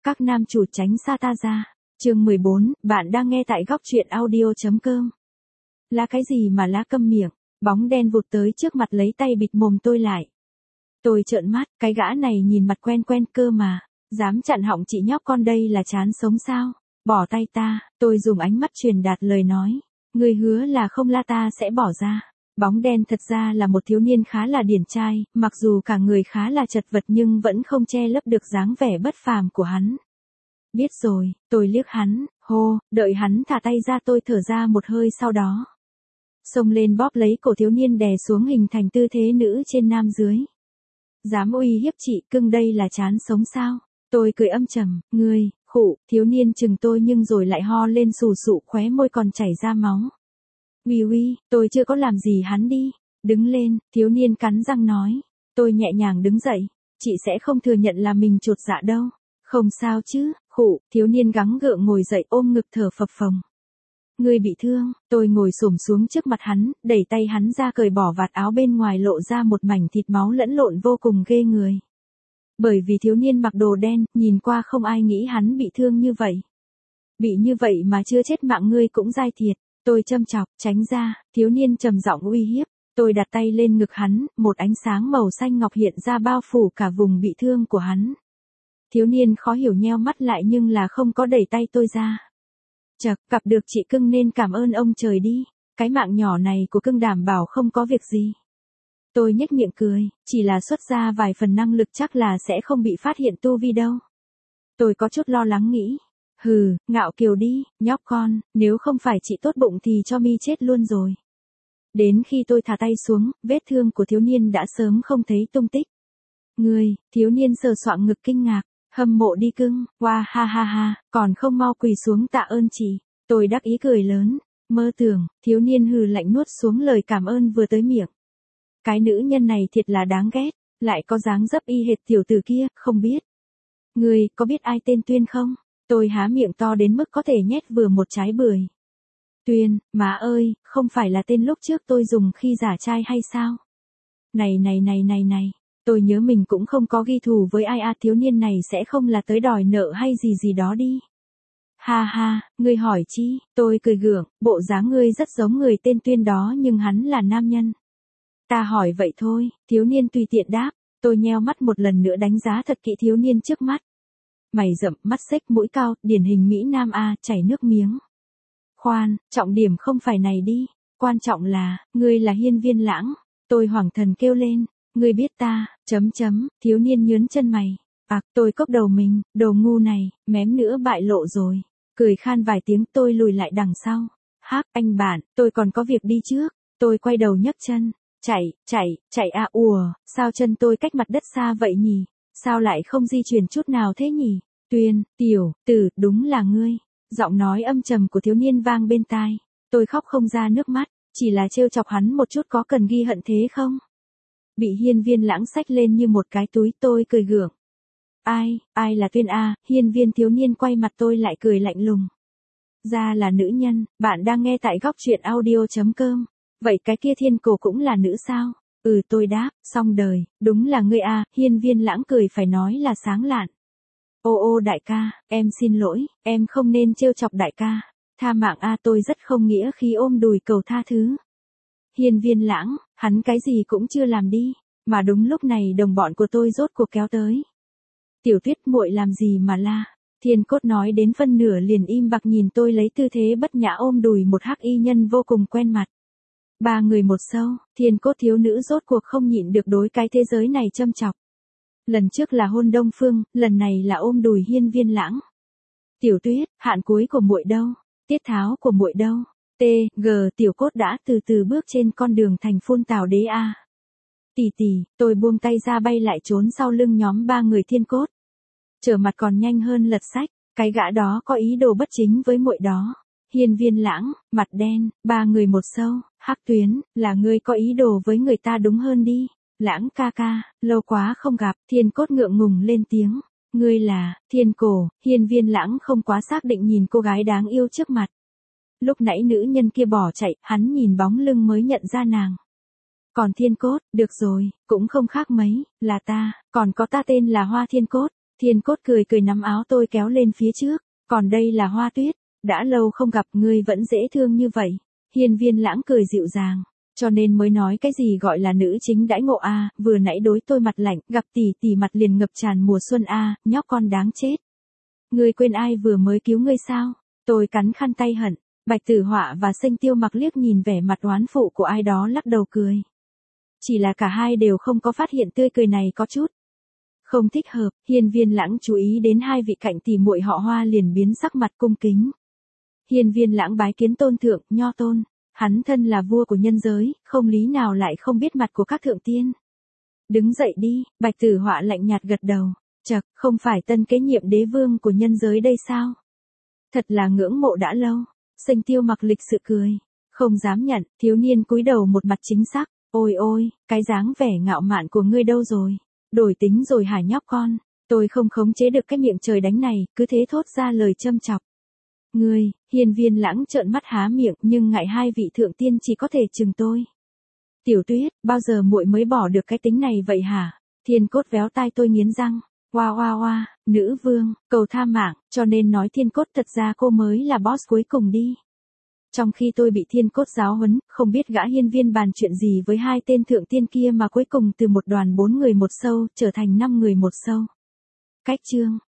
Các nam chủ tránh xa ta ra. Chương 14, bạn đang nghe tại góc truyện audio.com. Lá cái gì mà lá câm miệng, bóng đen vụt tới trước mặt lấy tay bịt mồm tôi lại. Tôi trợn mắt, cái gã này nhìn mặt quen quen cơ mà, dám chặn họng chị nhóc con đây là chán sống sao? Bỏ tay ta, tôi dùng ánh mắt truyền đạt lời nói. Ngươi hứa là không la ta sẽ bỏ ra. Bóng đen thật ra là một thiếu niên khá là điển trai, mặc dù cả người khá là chật vật nhưng vẫn không che lấp được dáng vẻ bất phàm của hắn. Biết rồi, tôi liếc hắn, hô, đợi hắn thả tay ra tôi thở ra một hơi sau đó. Xông lên bóp lấy cổ thiếu niên đè xuống hình thành tư thế nữ trên nam dưới. Dám uy hiếp chị cưng đây là chán sống sao? Tôi cười âm trầm, ngươi, khụ, thiếu niên chừng tôi nhưng rồi lại ho lên sù sụ khóe môi còn chảy ra máu. Uy, tôi chưa có làm gì hắn đi. Đứng lên, thiếu niên cắn răng nói. Tôi nhẹ nhàng đứng dậy, chị sẽ không thừa nhận là mình chột dạ đâu. Không sao chứ, khụ, thiếu niên gắng gượng ngồi dậy ôm ngực thở phập phồng. Ngươi bị thương, tôi ngồi xổm xuống trước mặt hắn, đẩy tay hắn ra cởi bỏ vạt áo bên ngoài lộ ra một mảnh thịt máu lẫn lộn vô cùng ghê người. Bởi vì thiếu niên mặc đồ đen, nhìn qua không ai nghĩ hắn bị thương như vậy. Bị như vậy mà chưa chết mạng ngươi cũng dai thiệt. Tôi châm chọc, tránh ra, thiếu niên trầm giọng uy hiếp. Tôi đặt tay lên ngực hắn, một ánh sáng màu xanh ngọc hiện ra bao phủ cả vùng bị thương của hắn. Thiếu niên khó hiểu nheo mắt lại nhưng là không có đẩy tay tôi ra. Chậc, gặp được chị cưng nên cảm ơn ông trời đi. Cái mạng nhỏ này của cưng đảm bảo không có việc gì. Tôi nhếch miệng cười, chỉ là xuất ra vài phần năng lực chắc là sẽ không bị phát hiện tu vi đâu. Tôi có chút lo lắng nghĩ. Hừ, ngạo kiều đi, nhóc con, nếu không phải chị tốt bụng thì cho mi chết luôn rồi. Đến khi tôi thả tay xuống, vết thương của thiếu niên đã sớm không thấy tung tích. Ngươi, thiếu niên sờ soạng ngực kinh ngạc, hâm mộ đi cưng, wow ha ha ha, còn không mau quỳ xuống tạ ơn chị. Tôi đắc ý cười lớn, mơ tưởng, thiếu niên hừ lạnh nuốt xuống lời cảm ơn vừa tới miệng. Cái nữ nhân này thiệt là đáng ghét, lại có dáng dấp y hệt tiểu tử kia, không biết. Ngươi, có biết ai tên Tuyên không? Tôi há miệng to đến mức có thể nhét vừa một trái bưởi. Tuyên, má ơi, không phải là tên lúc trước tôi dùng khi giả trai hay sao? Này, tôi nhớ mình cũng không có ghi thù với ai thiếu niên này sẽ không là tới đòi nợ hay gì đó đi. Ha ha, ngươi hỏi chi, tôi cười gượng, bộ dáng ngươi rất giống người tên Tuyên đó nhưng hắn là nam nhân. Ta hỏi vậy thôi, thiếu niên tùy tiện đáp, tôi nheo mắt một lần nữa đánh giá thật kỹ thiếu niên trước mắt. Mày rậm, mắt xếch, mũi cao, điển hình Mỹ Nam chảy nước miếng. Khoan, trọng điểm không phải này đi, quan trọng là, ngươi là Hiên Viên Lãng. Tôi hoảng thần kêu lên, ngươi biết ta, thiếu niên nhớn chân mày. Tôi cốc đầu mình, đồ ngu này, mém nữa bại lộ rồi. Cười khan vài tiếng tôi lùi lại đằng sau. Hắc, anh bạn, tôi còn có việc đi trước. Tôi quay đầu nhấc chân, chạy ùa, sao chân tôi cách mặt đất xa vậy nhỉ? Sao lại không di chuyển chút nào thế nhỉ? Tuyên, tiểu tử, đúng là ngươi. Giọng nói âm trầm của thiếu niên vang bên tai. Tôi khóc không ra nước mắt, chỉ là trêu chọc hắn một chút có cần ghi hận thế không? Bị Hiên Viên Lãng xách lên như một cái túi tôi cười gượng. Ai là Tuyên Hiên Viên thiếu niên quay mặt tôi lại cười lạnh lùng. Ra là nữ nhân, bạn đang nghe tại góc truyện audio.com. Vậy cái kia Thiên Cổ cũng là nữ sao? Tôi đáp, xong đời, đúng là ngươi Hiên Viên Lãng cười phải nói là sáng lạn. Ô đại ca, em xin lỗi, em không nên trêu chọc đại ca. Tha mạng tôi rất không nghĩa khi ôm đùi cầu tha thứ. Hiên Viên Lãng, hắn cái gì cũng chưa làm đi, mà đúng lúc này đồng bọn của tôi rốt cuộc kéo tới. Tiểu Tuyết muội làm gì mà la? Thiên Cốt nói đến phân nửa liền im bặt nhìn tôi lấy tư thế bất nhã ôm đùi một hắc y nhân vô cùng quen mặt. Ba người một sâu, Thiên Cốt thiếu nữ rốt cuộc không nhịn được đối cái thế giới này châm chọc. Lần trước là hôn Đông Phương, lần này là ôm đùi Hiên Viên Lãng. Tiểu Tuyết, hạn cuối của muội đâu? Tiết tháo của muội đâu? Tiểu Cốt đã từ từ bước trên con đường thành Phun Tào Đế Tỷ, tôi buông tay ra bay lại trốn sau lưng nhóm ba người Thiên Cốt. Trở mặt còn nhanh hơn lật sách, cái gã đó có ý đồ bất chính với muội đó. Hiên Viên Lãng, mặt đen, ba người một sâu, Hắc Tuyến, là ngươi có ý đồ với người ta đúng hơn đi. Lãng ca ca, lâu quá không gặp, Thiên Cốt ngượng ngùng lên tiếng. Ngươi là, Thiên Cổ, Hiên Viên Lãng không quá xác định nhìn cô gái đáng yêu trước mặt. Lúc nãy nữ nhân kia bỏ chạy, hắn nhìn bóng lưng mới nhận ra nàng. Còn Thiên Cốt, được rồi, cũng không khác mấy, là ta, còn có ta tên là Hoa Thiên Cốt. Thiên Cốt cười cười nắm áo tôi kéo lên phía trước, còn đây là Hoa Tuyết, đã lâu không gặp ngươi vẫn dễ thương như vậy. Hiên Viên Lãng cười dịu dàng, cho nên mới nói cái gì gọi là nữ chính đãi ngộ a, vừa nãy đối tôi mặt lạnh, gặp tỷ tỷ mặt liền ngập tràn mùa xuân a, nhóc con đáng chết. Ngươi quên ai vừa mới cứu ngươi sao? Tôi cắn khăn tay hận. Bạch Tử Họa và Sinh Tiêu Mặc liếc nhìn vẻ mặt oán phụ của ai đó lắc đầu cười. Chỉ là cả hai đều không có phát hiện tươi cười này có chút không thích hợp. Hiên Viên Lãng chú ý đến hai vị cạnh tỷ muội họ Hoa liền biến sắc mặt cung kính. Hiên Viên Lãng bái kiến tôn thượng, Nho tôn. Hắn thân là vua của nhân giới, không lý nào lại không biết mặt của các thượng tiên. Đứng dậy đi, Bạch Tử Họa lạnh nhạt gật đầu. Chậc, không phải tân kế nhiệm đế vương của nhân giới đây sao? Thật là ngưỡng mộ đã lâu. Sinh Tiêu Mặc lịch sự cười. Không dám nhận, thiếu niên cúi đầu một mặt chính xác. Ôi ôi, cái dáng vẻ ngạo mạn của ngươi đâu rồi? Đổi tính rồi hả nhóc con? Tôi không khống chế được cái miệng trời đánh này, cứ thế thốt ra lời châm chọc. Ngươi, Hiên Viên Lãng trợn mắt há miệng, nhưng ngại hai vị thượng tiên chỉ có thể chừng tôi. Tiểu Tuyết, bao giờ muội mới bỏ được cái tính này vậy hả? Thiên Cốt véo tai tôi nghiến răng. Oa oa oa, nữ vương, cầu tha mạng, cho nên nói Thiên Cốt thật ra cô mới là boss cuối cùng đi. Trong khi tôi bị Thiên Cốt giáo huấn, không biết gã hiên viên bàn chuyện gì với hai tên thượng tiên kia mà cuối cùng từ một đoàn 4 người một sâu, trở thành 5 người một sâu. Cách chương.